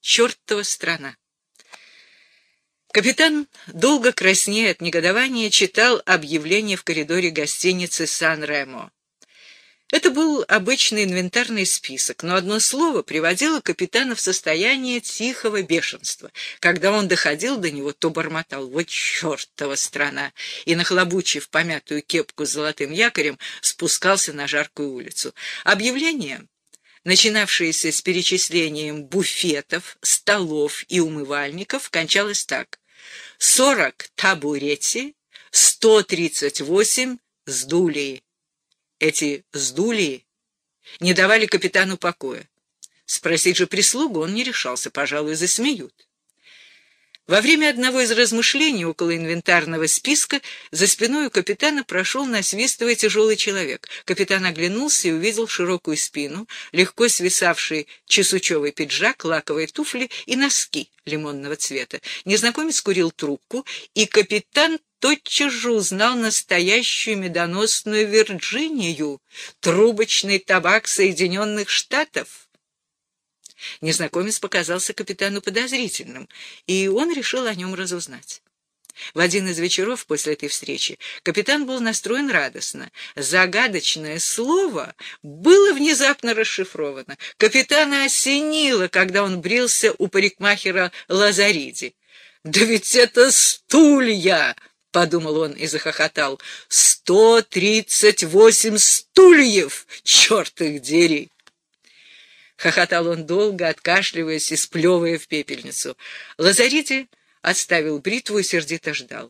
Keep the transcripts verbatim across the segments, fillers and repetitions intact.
чертова страна. Капитан, долго краснея от негодования, читал объявление в коридоре гостиницы «Сан-Ремо». Это был обычный инвентарный список, но одно слово приводило капитана в состояние тихого бешенства. Когда он доходил до него, то бормотал: «Вот чертова страна!» и, нахлобучив помятую кепку с золотым якорем, спускался на жаркую улицу. Объявление, начинавшееся с перечислением буфетов, столов и умывальников, кончалось так: сорок табурети, сто тридцать восемь сдулии. Эти сдулии не давали капитану покоя. Спросить же прислугу он не решался, пожалуй, засмеют. Во время одного из размышлений около инвентарного списка за спиной у капитана прошел, насвистывая, тяжелый человек. Капитан оглянулся и увидел широкую спину, легко свисавший чесучевый пиджак, лаковые туфли и носки лимонного цвета. Незнакомец курил трубку, и капитан тотчас же узнал настоящую медоносную Вирджинию, трубочный табак Соединенных Штатов. Незнакомец показался капитану подозрительным, и он решил о нем разузнать. В один из вечеров после этой встречи капитан был настроен радостно. Загадочное слово было внезапно расшифровано. Капитана осенило, когда он брился у парикмахера Лазариди. «Да ведь это стулья!» — подумал он и захохотал. «Сто тридцать восемь стульев! Черт их дери!» Хохотал он долго, откашливаясь и сплевывая в пепельницу. Лазариди отставил бритву и сердито ждал.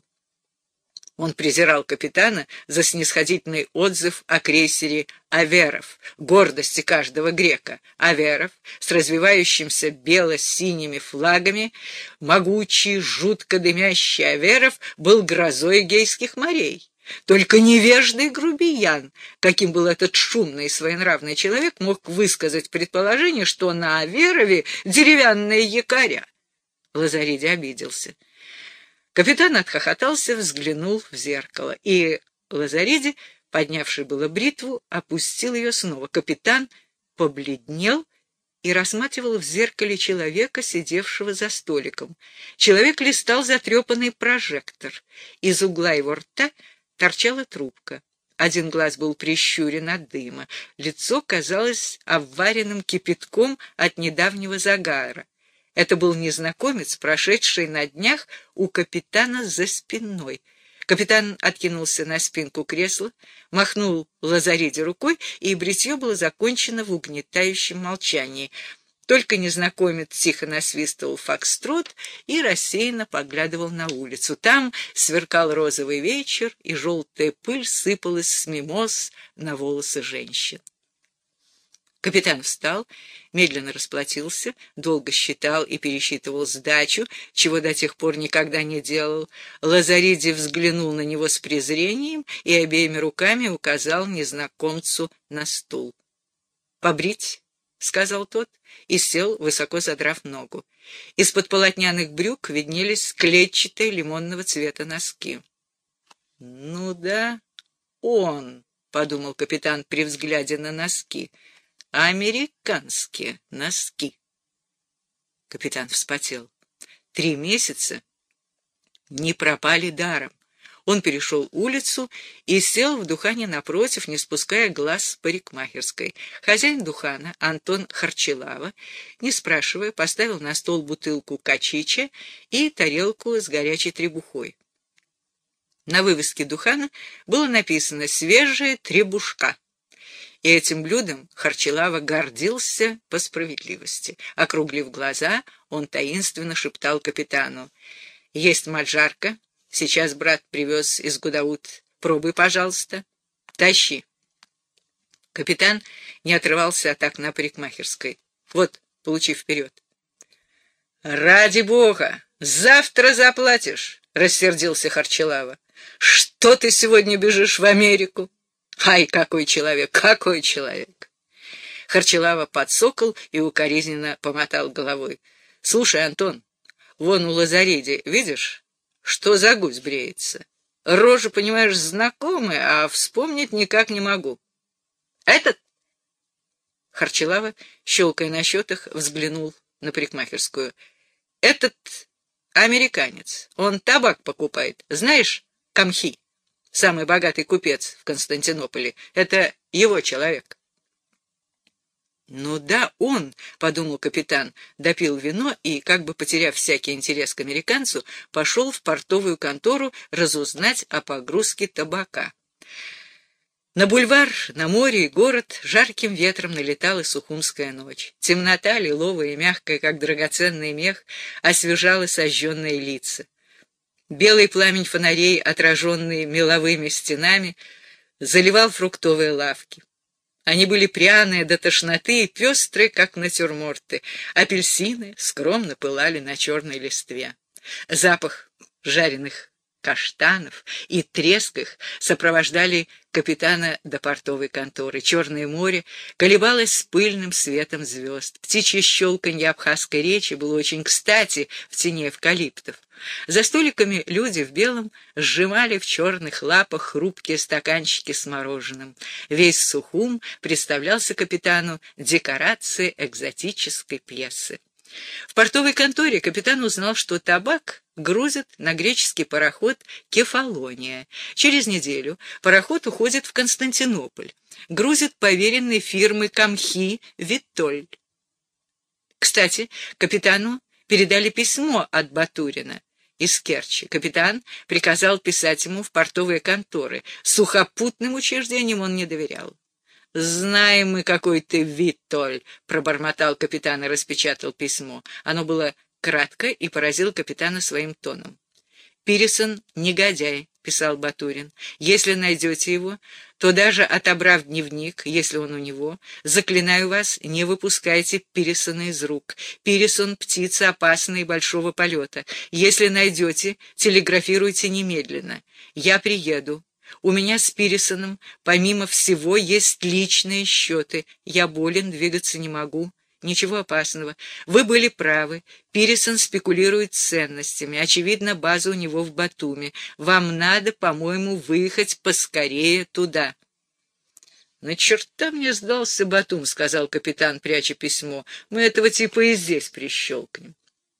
Он презирал капитана за снисходительный отзыв о крейсере «Аверов», гордости каждого грека. «Аверов» с развивающимся бело-синими флагами, могучий, жутко дымящий «Аверов» был грозой Эгейских морей. Только невежный грубиян, каким был этот шумный и своенравный человек, мог высказать предположение, что на Аверове деревянные якоря. Лазариди обиделся. Капитан отхохотался, взглянул в зеркало, и Лазариди, поднявший было бритву, опустил ее снова. Капитан побледнел и рассматривал в зеркале человека, сидевшего за столиком. Человек листал затрепанный прожектор. Из угла его рта торчала трубка. Один глаз был прищурен от дыма. Лицо казалось обваренным кипятком от недавнего загара. Это был незнакомец, прошедший на днях у капитана за спиной. Капитан откинулся на спинку кресла, махнул Лазариди рукой, и бритье было закончено в угнетающем молчании. Только незнакомец тихо насвистывал фокстрот и рассеянно поглядывал на улицу. Там сверкал розовый вечер, и желтая пыль сыпалась с мимоз на волосы женщин. Капитан встал, медленно расплатился, долго считал и пересчитывал сдачу, чего до тех пор никогда не делал. Лазариди взглянул на него с презрением и обеими руками указал незнакомцу на стул. «Побрить?» — сказал тот и сел, высоко задрав ногу. Из-под полотняных брюк виднелись клетчатые лимонного цвета носки. «Ну да, он», — подумал капитан при взгляде на носки, — «американские носки». Капитан вспотел. Три месяца не пропали даром. Он перешел улицу и сел в духане напротив, не спуская глаз с парикмахерской. Хозяин духана, Антон Харчилава, не спрашивая, поставил на стол бутылку качича и тарелку с горячей требухой. На вывеске духана было написано «Свежая требушка». И этим блюдом Харчилава гордился по справедливости. Округлив глаза, он таинственно шептал капитану: «Есть маджарка. Сейчас брат привез из Гудаут. Пробуй, пожалуйста. Тащи». Капитан не отрывался от окна парикмахерской. «Вот, получи вперед». «Ради бога! Завтра заплатишь!» — рассердился Харчилава. «Что ты сегодня бежишь в Америку?» «Ай, какой человек! Какой человек!» Харчилава подсокол и укоризненно помотал головой. «Слушай, Антон, вон у Лазариди, видишь, что за гусь бреется? Рожа, понимаешь, знакомая, а вспомнить никак не могу». «Этот?» Харчилава, щелкая на счетах, взглянул на парикмахерскую. «Этот американец, он табак покупает. Знаешь, Камхи, самый богатый купец в Константинополе, это его человек». «Ну да, он», — подумал капитан, допил вино и, как бы потеряв всякий интерес к американцу, пошел в портовую контору разузнать о погрузке табака. На бульвар, на море и город жарким ветром налетала сухумская ночь. Темнота, лиловая и мягкая, как драгоценный мех, освежала сожженные лица. Белый пламень фонарей, отраженный меловыми стенами, заливал фруктовые лавки. Они были пряные до тошноты и пестрые, как натюрморты. Апельсины скромно пылали на черной листве. Запах жареных каштанов и треск их сопровождали капитана до портовой конторы. Черное море колебалось с пыльным светом звезд. Птичье щелканье абхазской речи было очень кстати в тени эвкалиптов. За столиками люди в белом сжимали в черных лапах хрупкие стаканчики с мороженым. Весь Сухум представлялся капитану декорацией экзотической пьесы. В портовой конторе капитан узнал, что табак грузят на греческий пароход «Кефалония». Через неделю пароход уходит в Константинополь. Грузит поверенной фирмы Камхи Виттоль. Кстати, капитану передали письмо от Батурина из Керчи. Капитан приказал писать ему в портовые конторы. Сухопутным учреждениям он не доверял. «Знаем мы, какой ты Виттоль», — пробормотал капитан и распечатал письмо. Оно было кратко и поразило капитана своим тоном. «Пирисон — негодяй», — писал Батурин. «Если найдете его, то даже отобрав дневник, если он у него, заклинаю вас, не выпускайте Пирисона из рук. Пирисон — птица опасная и большого полета. Если найдете, телеграфируйте немедленно. Я приеду. У меня с Пирисоном, помимо всего, есть личные счеты. Я болен, двигаться не могу. Ничего опасного. Вы были правы. Пирисон спекулирует ценностями. Очевидно, база у него в Батуми. Вам надо, по-моему, выехать поскорее туда». «На черта мне сдался Батум», — сказал капитан, пряча письмо. «Мы этого типа и здесь прищелкнем».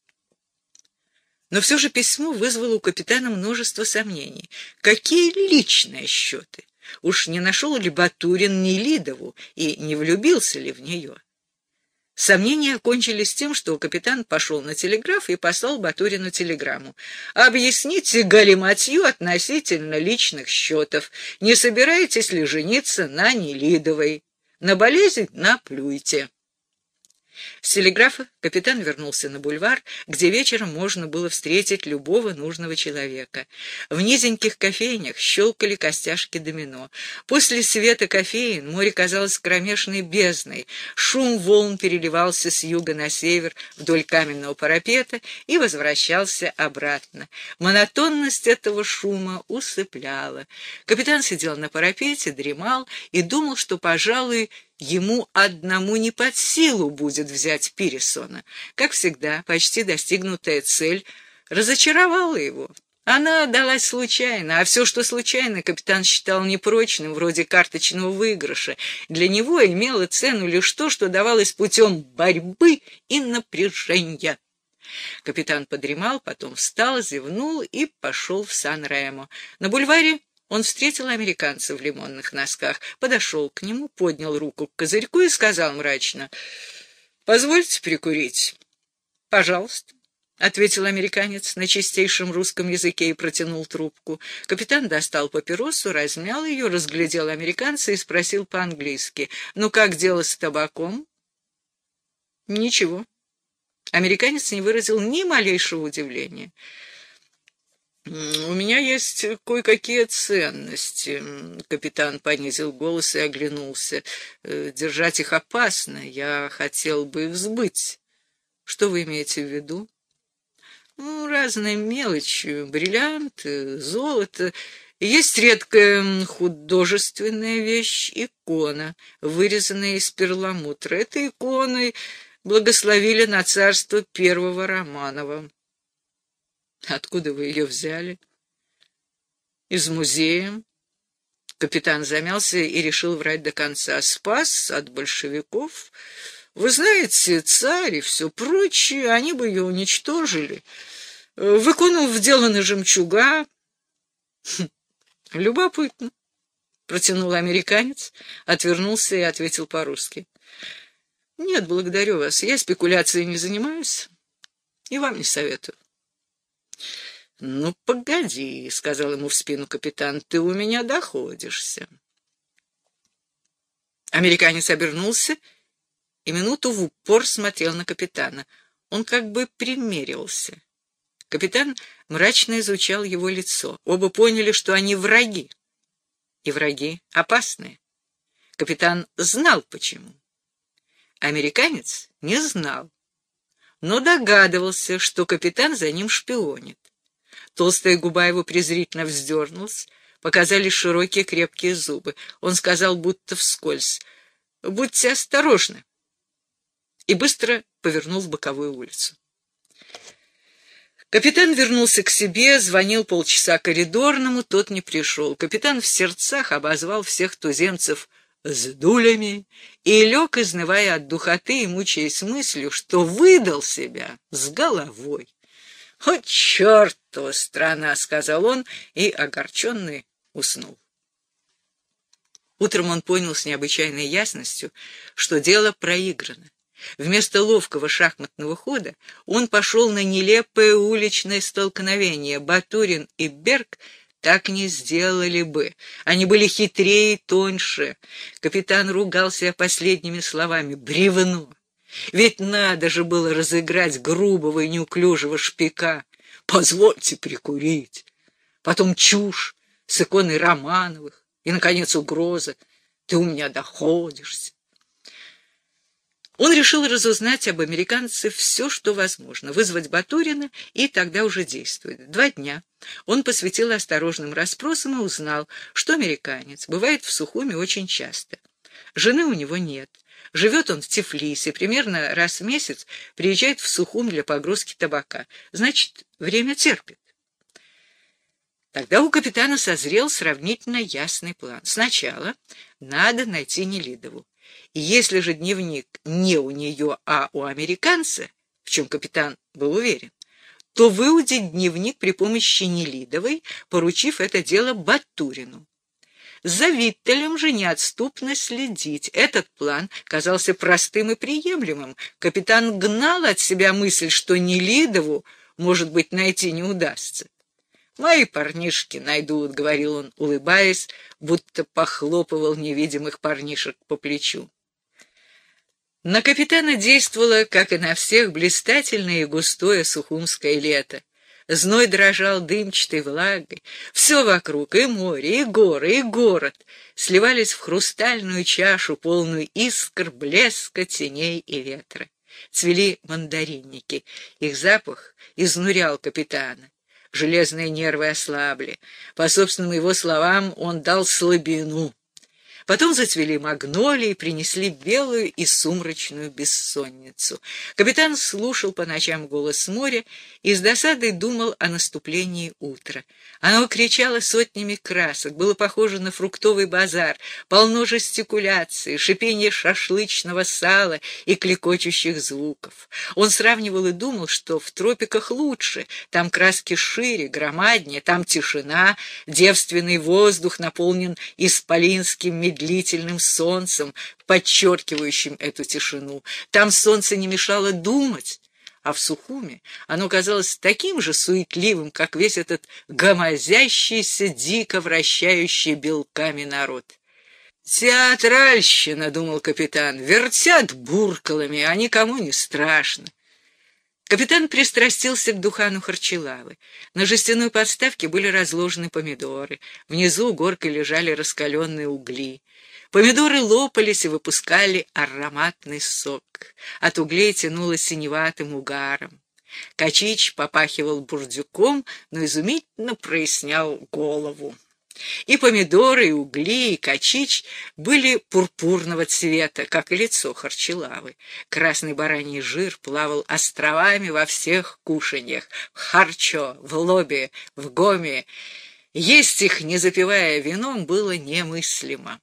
Но все же письмо вызвало у капитана множество сомнений. Какие личные счеты? Уж не нашел ли Батурин Нелидову и не влюбился ли в нее? Сомнения окончились тем, что капитан пошел на телеграф и послал Батурину телеграмму. «Объясните галиматью относительно личных счетов. Не собираетесь ли жениться на Нелидовой? На болезнь наплюйте». С телеграфа капитан вернулся на бульвар, где вечером можно было встретить любого нужного человека. В низеньких кофейнях щелкали костяшки домино. После света кофеин море казалось кромешной бездной. Шум волн переливался с юга на север вдоль каменного парапета и возвращался обратно. Монотонность этого шума усыпляла. Капитан сидел на парапете, дремал и думал, что, пожалуй, ему одному не под силу будет взять Пирисона. Как всегда, почти достигнутая цель разочаровала его. Она далась случайно, а все, что случайно, капитан считал непрочным, вроде карточного выигрыша. Для него имело цену лишь то, что давалось путем борьбы и напряжения. Капитан подремал, потом встал, зевнул и пошел в Сан-Ремо. На бульваре он встретил американца в лимонных носках, подошел к нему, поднял руку к козырьку и сказал мрачно: «Позвольте прикурить». «Пожалуйста», — ответил американец на чистейшем русском языке и протянул трубку. Капитан достал папиросу, размял ее, разглядел американца и спросил по-английски: «Ну как дело с табаком?» «Ничего». Американец не выразил ни малейшего удивления. «У меня есть кое-какие ценности», — капитан понизил голос и оглянулся. «Держать их опасно, я хотел бы их сбыть». «Что вы имеете в виду?» «Ну, разные мелочи, бриллианты, золото. Есть редкая художественная вещь — икона, вырезанная из перламутра. Этой иконой благословили на царство первого Романова». «Откуда вы ее взяли?» «Из музея». Капитан замялся и решил врать до конца. «Спас от большевиков. Вы знаете, царь и все прочее, они бы ее уничтожили, выконув дело на жемчуга. Хм, любопытно, протянул американец, отвернулся и ответил по-русски. Нет, благодарю вас, я спекуляцией не занимаюсь и вам не советую. Ну, погоди, сказал ему в спину капитан, ты у меня доходишься. Американец обернулся и минуту в упор смотрел на капитана. Он как бы примеривался. Капитан мрачно изучал его лицо. Оба поняли, что они враги. И враги опасные. Капитан знал, почему. Американец не знал, но догадывался, что капитан за ним шпионит. Толстая губа его презрительно вздернулась, показались широкие крепкие зубы. Он сказал, будто вскользь: «Будьте осторожны», и быстро повернул в боковую улицу. Капитан вернулся к себе, звонил полчаса коридорному, тот не пришел. Капитан в сердцах обозвал всех туземцев с дулями и лег, изнывая от духоты и мучаясь мыслью, что выдал себя с головой. «О, чертова страна!» — сказал он и, огорченный, уснул. Утром он понял с необычайной ясностью, что дело проиграно. Вместо ловкого шахматного хода он пошел на нелепое уличное столкновение. Батурин и Берг так не сделали бы. Они были хитрее и тоньше. Капитан ругался последними словами: «Бревно! Ведь надо же было разыграть грубого и неуклюжего шпика. Позвольте прикурить». Потом чушь с иконой Романовых. И, наконец, угроза: «Ты у меня доходишься». Он решил разузнать об американце все, что возможно, вызвать Батурина и тогда уже действовать. Два дня он посвятил осторожным расспросам и узнал, что американец бывает в Сухуми очень часто. Жены у него нет. Живет он в Тифлисе, примерно раз в месяц приезжает в Сухум для погрузки табака. Значит, время терпит. Тогда у капитана созрел сравнительно ясный план. Сначала надо найти Нелидову. И если же дневник не у нее, а у американца, в чем капитан был уверен, то выудить дневник при помощи Нелидовой, поручив это дело Батурину. За Виттелем же неотступно следить. Этот план казался простым и приемлемым. Капитан гнал от себя мысль, что Нелидову, может быть, найти не удастся. «Мои парнишки найдут», — говорил он, улыбаясь, будто похлопывал невидимых парнишек по плечу. На капитана действовало, как и на всех, блистательное и густое сухумское лето. Зной дрожал дымчатой влагой. Все вокруг, и море, и горы, и город, сливались в хрустальную чашу, полную искр, блеска, теней и ветра. Цвели мандаринники. Их запах изнурял капитана. Железные нервы ослабли. По собственным его словам, он дал слабину. Потом зацвели магнолии, принесли белую и сумрачную бессонницу. Капитан слушал по ночам голос моря и с досадой думал о наступлении утра. Оно кричало сотнями красок, было похоже на фруктовый базар, полно жестикуляции, шипения шашлычного сала и клекочущих звуков. Он сравнивал и думал, что в тропиках лучше, там краски шире, громаднее, там тишина, девственный воздух наполнен исполинским медлительным солнцем, подчеркивающим эту тишину. Там солнце не мешало думать, а в Сухуме оно казалось таким же суетливым, как весь этот гомозящийся, дико вращающий белками народ. «Театральщина», — думал капитан, — «вертят буркалами, а никому не страшно». Капитан пристрастился к духану харчелавы. На жестяной подставке были разложены помидоры. Внизу горкой лежали раскаленные угли. Помидоры лопались и выпускали ароматный сок. От углей тянуло синеватым угаром. Качич попахивал бурдюком, но изумительно прояснял голову. И помидоры, и угли, и качич были пурпурного цвета, как и лицо харчелавы. Красный бараний жир плавал островами во всех кушаньях. В харчо, в лобе, в гоме. Есть их, не запивая вином, было немыслимо.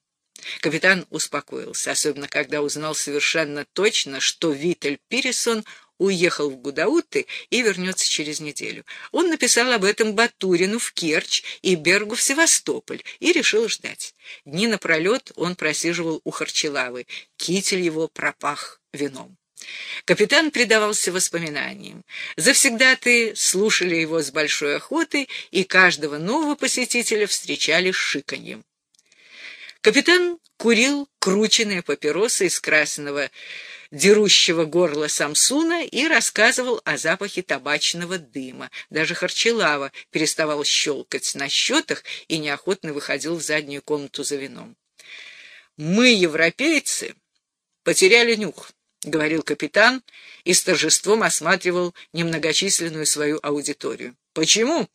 Капитан успокоился, особенно когда узнал совершенно точно, что Виттель Пирисон уехал в Гудауты и вернется через неделю. Он написал об этом Батурину в Керчь и Бергу в Севастополь и решил ждать. Дни напролет он просиживал у Харчелавы. Китель его пропах вином. Капитан предавался воспоминаниям. Завсегдаты слушали его с большой охотой, и каждого нового посетителя встречали с шиканьем. Капитан курил крученые папиросы из красного дерущего горла Самсуна и рассказывал о запахе табачного дыма. Даже Харчелава переставал щелкать на счетах и неохотно выходил в заднюю комнату за вином. «Мы, европейцы, потеряли нюх», — говорил капитан и с торжеством осматривал немногочисленную свою аудиторию. «Почему?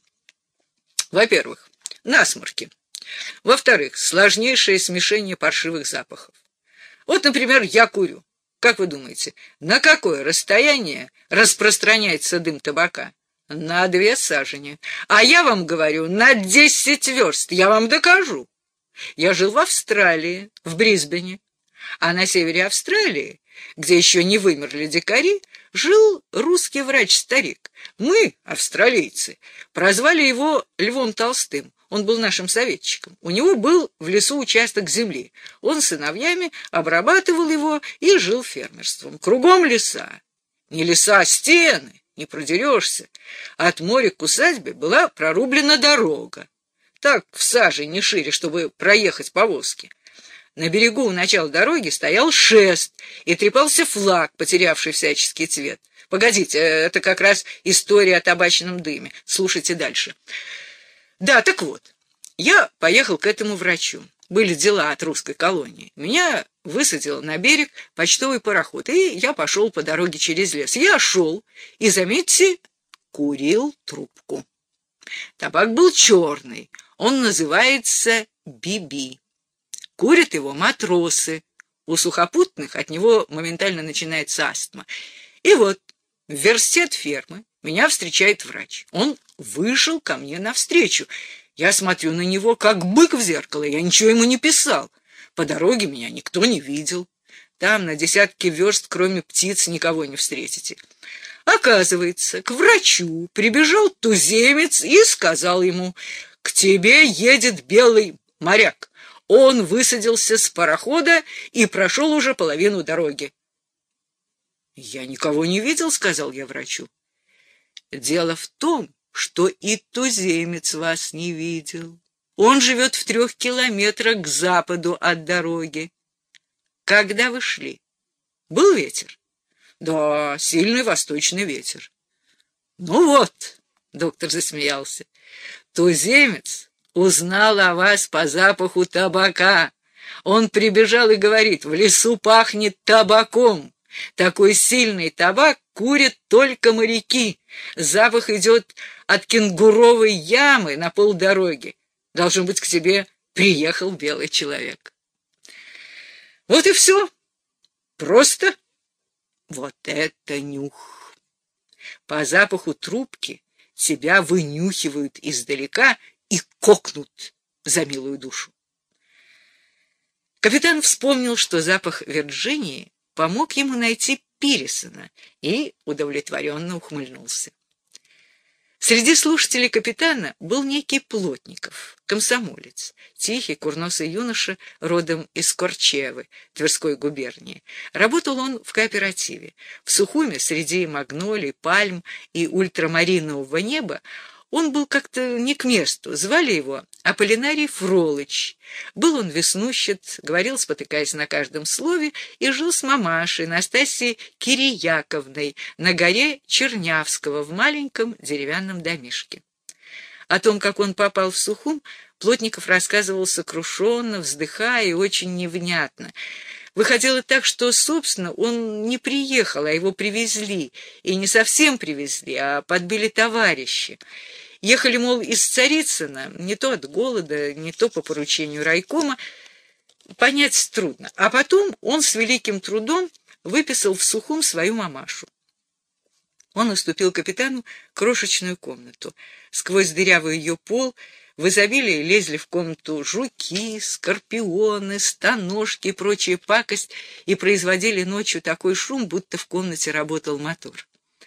Во-первых, насморки. Во-вторых, сложнейшее смешение паршивых запахов. Вот, например, я курю. Как вы думаете, на какое расстояние распространяется дым табака? На две сажени. А я вам говорю, на десять верст. Я вам докажу. Я жил в Австралии, в Брисбене. А на севере Австралии, где еще не вымерли дикари, жил русский врач-старик. Мы, австралийцы, прозвали его Львом Толстым. Он был нашим советчиком. У него был в лесу участок земли. Он с сыновьями обрабатывал его и жил фермерством. Кругом леса. Не леса, а стены. Не продерешься. От моря к усадьбе была прорублена дорога. Так в саже не шире, чтобы проехать повозки. На берегу у начала дороги стоял шест и трепался флаг, потерявший всяческий цвет. Погодите, это как раз история о табачном дыме. Слушайте дальше. Да, так вот, я поехал к этому врачу. Были дела от русской колонии. Меня высадил на берег почтовый пароход, и я пошел по дороге через лес. Я шел и, заметьте, курил трубку. Табак был черный, он называется би-би. Курят его матросы. У сухопутных от него моментально начинается астма. И вот в версте от фермы меня встречает врач. Он вышел ко мне навстречу. Я смотрю на него, как бык в зеркало. Я ничего ему не писал. По дороге меня никто не видел. Там на десятки верст, кроме птиц, никого не встретите. Оказывается, к врачу прибежал туземец и сказал ему: «К тебе едет белый моряк. Он высадился с парохода и прошел уже половину дороги». «Я никого не видел», — сказал я врачу. «Дело в том, что и туземец вас не видел. Он живет в трех километрах к западу от дороги. Когда вы шли, был ветер?» «Да, сильный восточный ветер». «Ну вот», — доктор засмеялся, — «туземец узнал о вас по запаху табака. Он прибежал и говорит: в лесу пахнет табаком. Такой сильный табак курят только моряки. Запах идет от кенгуровой ямы на полдороги. Должен быть, к тебе приехал белый человек». Вот и все. Просто вот это нюх. По запаху трубки тебя вынюхивают издалека и кокнут за милую душу. Капитан вспомнил, что запах Вирджинии помог ему найти Пирисона, и удовлетворенно ухмыльнулся. Среди слушателей капитана был некий Плотников, комсомолец, тихий курносый юноша, родом из Корчевы, Тверской губернии. Работал он в кооперативе. В Сухуме, среди магнолий, пальм и ультрамаринового неба, он был как-то не к месту. Звали его Аполлинарий Фролыч. Был он веснущат, говорил, спотыкаясь на каждом слове, и жил с мамашей Настасьей Кирияковной на горе Чернявского в маленьком деревянном домишке. О том, как он попал в Сухум, Плотников рассказывал сокрушенно, вздыхая и очень невнятно. Выходило так, что, собственно, он не приехал, а его привезли. И не совсем привезли, а подбили товарищи. Ехали, мол, из Царицына, не то от голода, не то по поручению райкома. Понять трудно. А потом он с великим трудом выписал в Сухум свою мамашу. Он уступил капитану крошечную комнату. Сквозь дырявый ее пол В изобилии лезли в комнату жуки, скорпионы, стоножки и прочая пакость и производили ночью такой шум, будто в комнате работал мотор.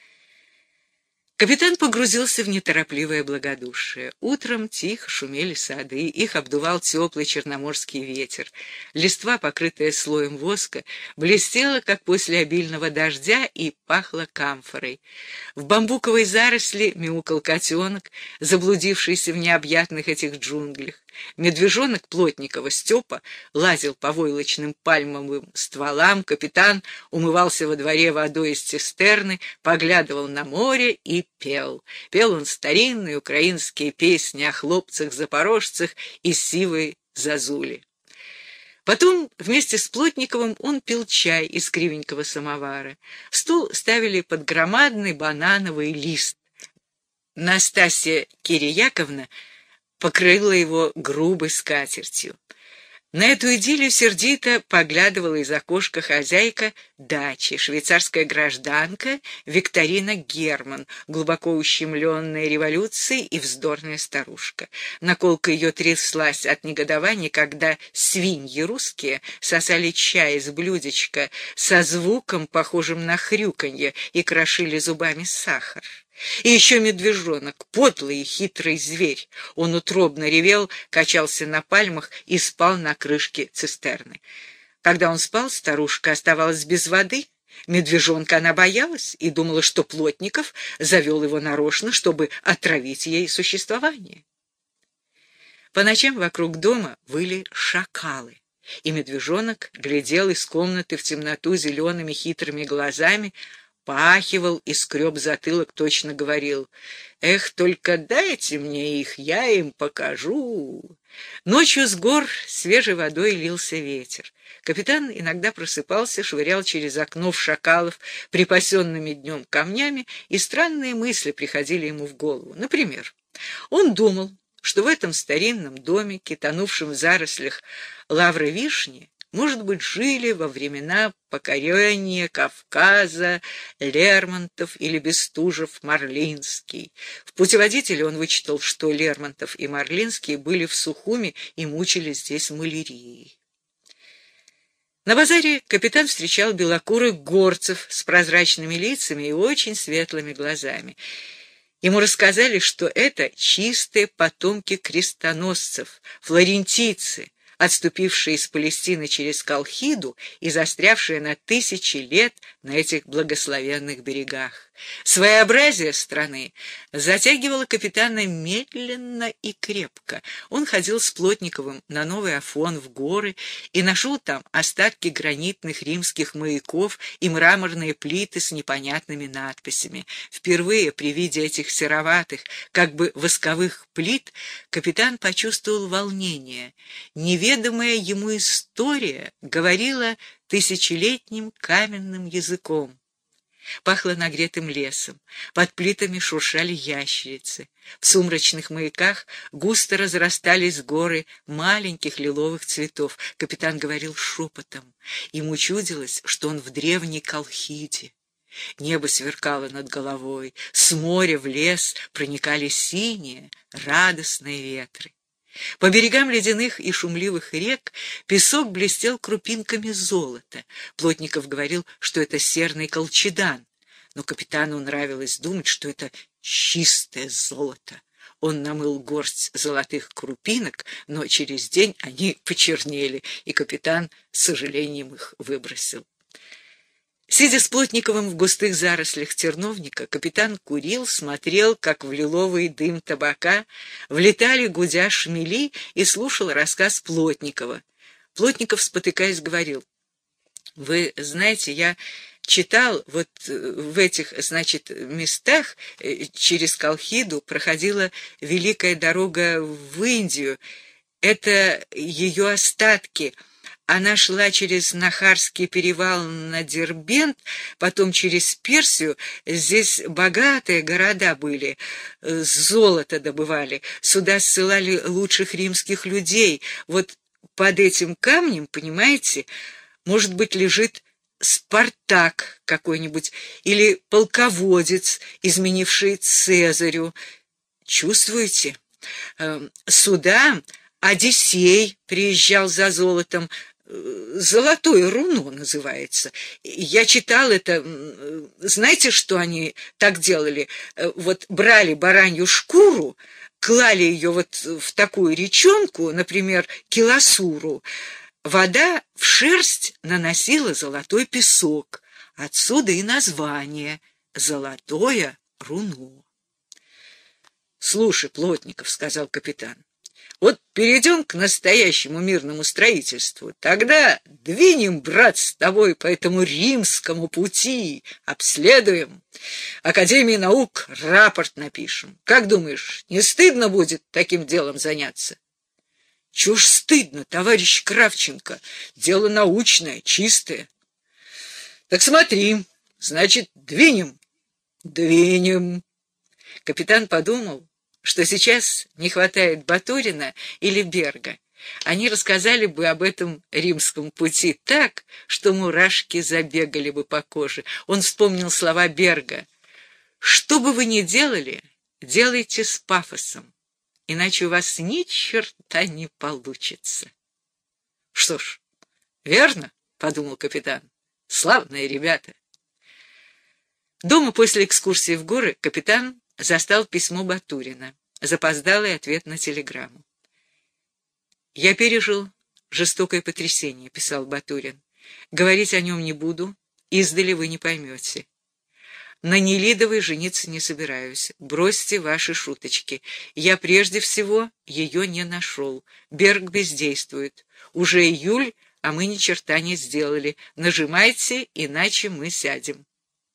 Капитан погрузился в неторопливое благодушие. Утром тихо шумели сады, их обдувал теплый черноморский ветер. Листва, покрытая слоем воска, блестела, как после обильного дождя, и пахла камфорой. В бамбуковой заросли мяукал котенок, заблудившийся в необъятных этих джунглях. Медвежонок Плотникова Степа лазил по войлочным пальмовым стволам, капитан умывался во дворе водой из цистерны, поглядывал на море и пел. Пел он старинные украинские песни о хлопцах-запорожцах и сивой зазуле. Потом вместе с Плотниковым он пил чай из кривенького самовара. Стул ставили под громадный банановый лист. Настасья Кирияковна покрыла его грубой скатертью. На эту идиллию сердито поглядывала из окошка хозяйка дачи, швейцарская гражданка Викторина Герман, глубоко ущемленная революцией и вздорная старушка. Наколка ее тряслась от негодования, когда свиньи русские сосали чай из блюдечка со звуком, похожим на хрюканье, и крошили зубами сахар. И еще медвежонок, подлый и хитрый зверь. Он утробно ревел, качался на пальмах и спал на крышке цистерны. Когда он спал, старушка оставалась без воды. Медвежонка она боялась и думала, что Плотников завел его нарочно, чтобы отравить ей существование. По ночам вокруг дома выли шакалы, и медвежонок глядел из комнаты в темноту зелеными хитрыми глазами, пахивал и скреб затылок, точно говорил: «Эх, только дайте мне их, я им покажу». Ночью с гор свежей водой лился ветер. Капитан иногда просыпался, швырял через окно в шакалов припасенными днем камнями, и странные мысли приходили ему в голову. Например, он думал, что в этом старинном домике, тонувшем в зарослях лавры вишни, может быть, жили во времена покорения Кавказа Лермонтов или Бестужев-Марлинский. В путеводителе он вычитал, что Лермонтов и Марлинский были в Сухуми и мучили здесь малярией. На базаре капитан встречал белокурых горцев с прозрачными лицами и очень светлыми глазами. Ему рассказали, что это чистые потомки крестоносцев, флорентийцы, отступившие из Палестины через Колхиду и застрявшие на тысячи лет на этих благословенных берегах. Своеобразие страны затягивало капитана медленно и крепко. Он ходил с Плотниковым на Новый Афон в горы и нашел там остатки гранитных римских маяков и мраморные плиты с непонятными надписями. Впервые при виде этих сероватых, как бы восковых плит, капитан почувствовал волнение. Неведомая ему история говорила тысячелетним каменным языком. Пахло нагретым лесом, под плитами шуршали ящерицы. В сумрачных маяках густо разрастались горы маленьких лиловых цветов. Капитан говорил шепотом. Ему чудилось, что он в древней Колхиде. Небо сверкало над головой, с моря в лес проникали синие, радостные ветры. По берегам ледяных и шумливых рек песок блестел крупинками золота. Плотников говорил, что это серный колчедан, но капитану нравилось думать, что это чистое золото. Он намыл горсть золотых крупинок, но через день они почернели, и капитан с сожалением их выбросил. Сидя с Плотниковым в густых зарослях терновника, капитан курил, смотрел, как в лиловый дым табака влетали гудя шмели, и слушал рассказ Плотникова. Плотников, спотыкаясь, говорил: «Вы знаете, я читал, вот в этих, значит, местах через Колхиду проходила великая дорога в Индию. Это ее остатки». Она шла через Нахарский перевал на Дербент, потом через Персию. Здесь богатые города были, золото добывали, сюда ссылали лучших римских людей. Вот под этим камнем, понимаете, может быть, лежит Спартак какой-нибудь или полководец, изменивший Цезарю. Чувствуете? Э, сюда Одиссей приезжал за золотом. «Золотое руно» называется. Я читал это. Знаете, что они так делали? Вот брали баранью шкуру, клали ее вот в такую речонку, например, Килосуру. Вода в шерсть наносила золотой песок. Отсюда и название «Золотое руно». «Слушай, Плотников, — сказал капитан, — вот перейдем к настоящему мирному строительству. Тогда двинем, брат, с тобой по этому римскому пути, обследуем. Академии наук рапорт напишем. Как думаешь, не стыдно будет таким делом заняться?» «Чего ж стыдно, товарищ Кравченко? Дело научное, чистое». «Так смотри, значит, двинем?» «Двинем». Капитан подумал, что сейчас не хватает Батурина или Берга. Они рассказали бы об этом римском пути так, что мурашки забегали бы по коже. Он вспомнил слова Берга: «Что бы вы ни делали, делайте с пафосом, иначе у вас ни черта не получится». «Что ж, верно, — подумал капитан, — славные ребята». Дома после экскурсии в горы капитан застал письмо Батурина, запоздалый ответ на телеграмму. «Я пережил жестокое потрясение, — писал Батурин. — Говорить о нем не буду, издали вы не поймете. На Нелидовой жениться не собираюсь. Бросьте ваши шуточки. Я прежде всего ее не нашел. Берг бездействует. Уже июль, а мы ни черта не сделали. Нажимайте, иначе мы сядем».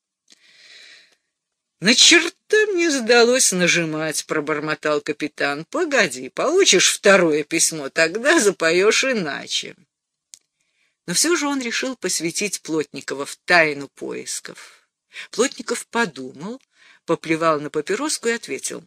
«На черта мне сдалось нажимать, — пробормотал капитан. — Погоди, получишь второе письмо, тогда запоешь иначе». Но все же он решил посвятить Плотникова в тайну поисков. Плотников подумал, поплевал на папироску и ответил: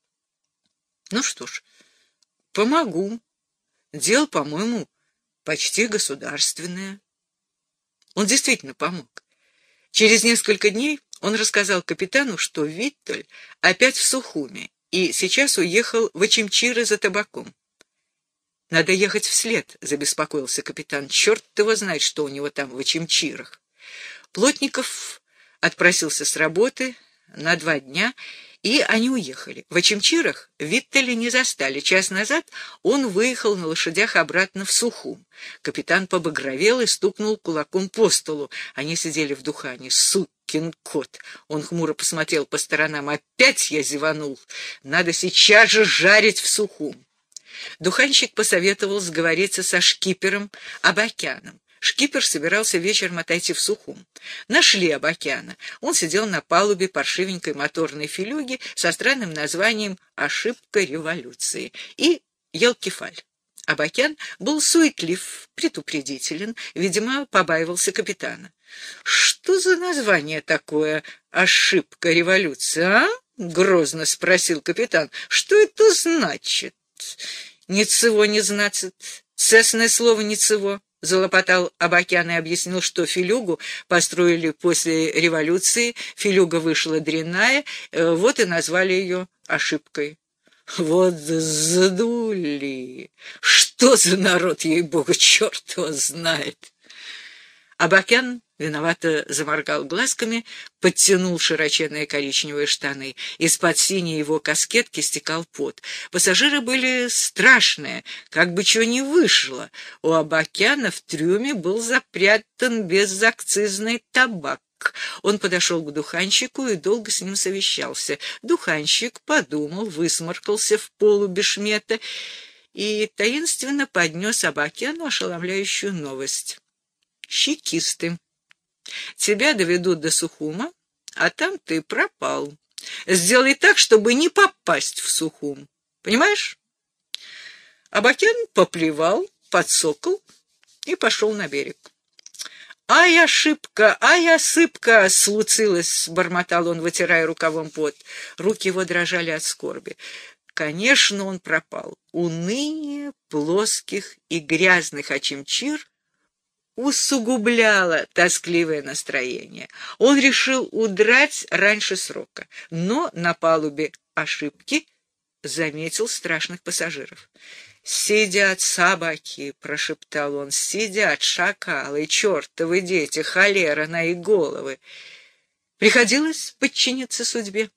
«Ну что ж, помогу. Дело, по-моему, почти государственное». Он действительно помог. Через несколько дней он рассказал капитану, что Виттель опять в Сухуме и сейчас уехал в Очимчиры за табаком. «Надо ехать вслед», — забеспокоился капитан. «Черт его знает, что у него там в Очимчирах». Плотников отпросился с работы на два дня, и они уехали. В Очимчирах Виттеля не застали. Час назад он выехал на лошадях обратно в Сухум. Капитан побагровел и стукнул кулаком по столу. Они сидели в духане. «Сукин кот!» Он хмуро посмотрел по сторонам. «Опять я зеванул. Надо сейчас же жарить в Сухум». Духанщик посоветовал сговориться со шкипером Абакяном. Шкипер собирался вечером отойти в Сухум. Нашли Абакяна. Он сидел на палубе паршивенькой моторной филюги со странным названием «Ошибка революции» и ел кефаль. Абакян был суетлив, предупредителен, видимо, побаивался капитана. «Что за название такое «Ошибка революции», а?» — грозно спросил капитан. «Что это значит?» «Ницего не знацит. Цесное слово ницего», — залопотал Абакян и объяснил, что филюгу построили после революции, филюга вышла дрянная, вот и назвали ее ошибкой. «Вот задули! Что за народ, ей-богу, черт его знает!» Абакян виновато заморгал глазками, подтянул широченные коричневые штаны. Из-под синей его каскетки стекал пот. Пассажиры были страшные, как бы чего не вышло. У Абакяна в трюме был запрятан безакцизный табак. Он подошел к духанщику и долго с ним совещался. Духанщик подумал, высморкался в полу бешмета и таинственно поднес Абакяну ошеломляющую новость. «Чекисты. Тебя доведут до Сухума, а там ты пропал. Сделай так, чтобы не попасть в Сухум. Понимаешь?» Абакян поплевал, подсокол и пошел на берег. «Ай, ошибка! Ай, осыпка!» — случилось, — бормотал он, вытирая рукавом пот. Руки его дрожали от скорби. Конечно, он пропал. Уныние плоских и грязных очимчир усугубляло тоскливое настроение. Он решил удрать раньше срока, но на палубе ошибки заметил страшных пассажиров. «Сидят собаки», — прошептал он, — «сидят шакалы, чертовы дети, холера на их головы». Приходилось подчиниться судьбе.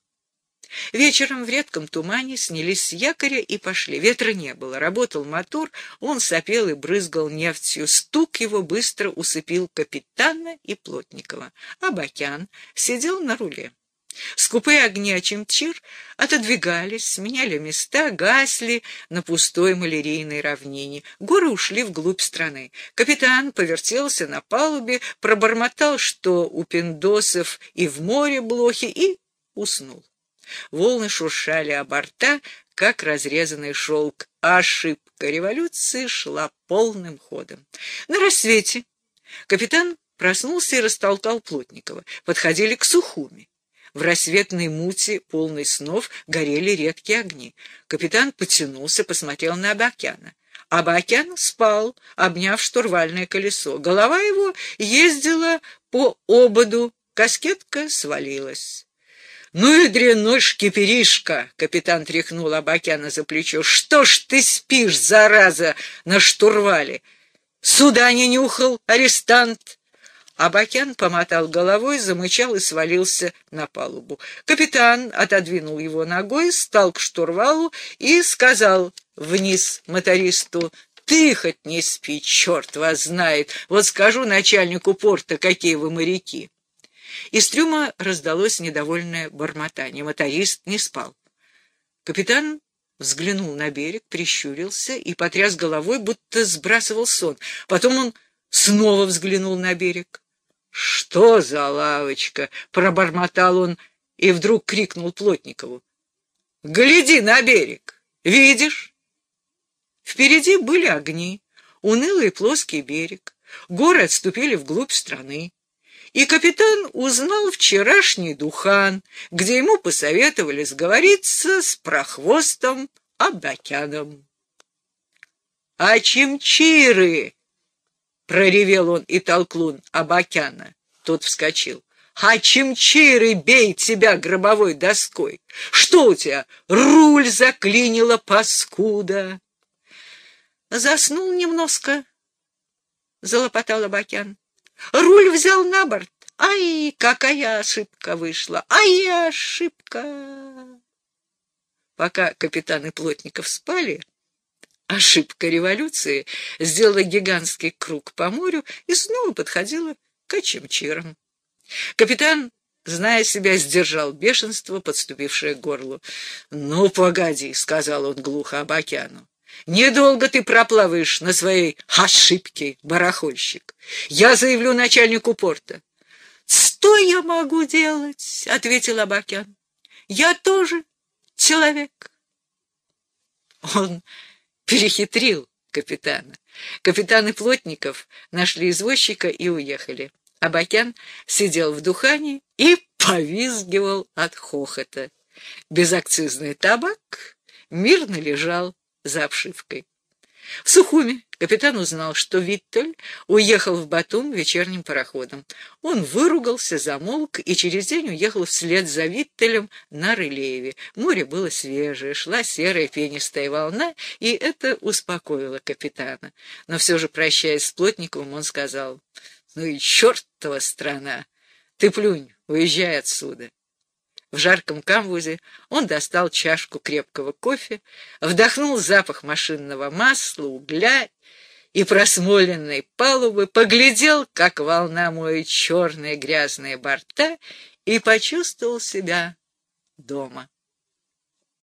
Вечером в редком тумане снялись с якоря и пошли. Ветра не было, работал мотор, он сопел и брызгал нефтью. Стук его быстро усыпил капитана и Плотникова. Абакян сидел на руле. Скупые огни Очимчир отодвигались, сменяли места, гасли на пустой малярийной равнине. Горы ушли вглубь страны. Капитан повертелся на палубе, пробормотал, что у пиндосов и в море блохи, и уснул. Волны шуршали о борта, как разрезанный шелк. Ошибка революции шла полным ходом. На рассвете капитан проснулся и растолкал Плотникова. Подходили к Сухуми. В рассветной мути, полной снов, горели редкие огни. Капитан потянулся, посмотрел на Абакяна. Абакян спал, обняв штурвальное колесо. Голова его ездила по ободу, каскетка свалилась. «Ну и дрянной шкиперишка!» — капитан тряхнул Абакяна за плечо. «Что ж ты спишь, зараза, на штурвале? Суда не нюхал, арестант!» Абакян помотал головой, замычал и свалился на палубу. Капитан отодвинул его ногой, стал к штурвалу и сказал вниз мотористу: «Ты хоть не спи, черт вас знает! Вот скажу начальнику порта, какие вы моряки!» Из трюма раздалось недовольное бормотание. Моторист не спал. Капитан взглянул на берег, прищурился и потряс головой, будто сбрасывал сон. Потом он снова взглянул на берег. «Что за лавочка?» — пробормотал он и вдруг крикнул Плотникову: «Гляди на берег! Видишь?» Впереди были огни, унылый плоский берег, горы отступили вглубь страны. И капитан узнал вчерашний Духан, где ему посоветовали сговориться с прохвостом Абакяном. «Очимчиры!» — проревел он и толкнул Абакяна. Тот вскочил. «Очимчиры, бей тебя гробовой доской! Что у тебя, руль заклинило, паскуда?» «Заснул немножко», — залопотал Абакян. «Руль взял на борт. Ай, какая ошибка вышла! Ай, ошибка!» Пока капитан и Плотников спали, ошибка революции сделала гигантский круг по морю и снова подходила к Очимчирам. Капитан, зная себя, сдержал бешенство, подступившее к горлу. «Ну, погоди», — сказал он глухо Абакяну. «Недолго ты проплаваешь на своей ошибке, барахольщик. Я заявлю начальнику порта». «Что я могу делать?» — ответил Абакян. «Я тоже человек». Он перехитрил капитана. Капитан и Плотников нашли извозчика и уехали. Абакян сидел в Духане и повизгивал от хохота. Безакцизный табак мирно лежал за обшивкой. В Сухуми капитан узнал, что Виттель уехал в Батум вечерним пароходом. Он выругался, замолк и через день уехал вслед за Виттелем на Рылееве. Море было свежее, шла серая пенистая волна, и это успокоило капитана. Но все же, прощаясь с Плотниковым, он сказал: «Ну и чертова страна! Ты плюнь, уезжай отсюда». В жарком камбузе он достал чашку крепкого кофе, вдохнул запах машинного масла, угля и просмоленной палубы, поглядел, как волна моет черные грязные борта, и почувствовал себя дома.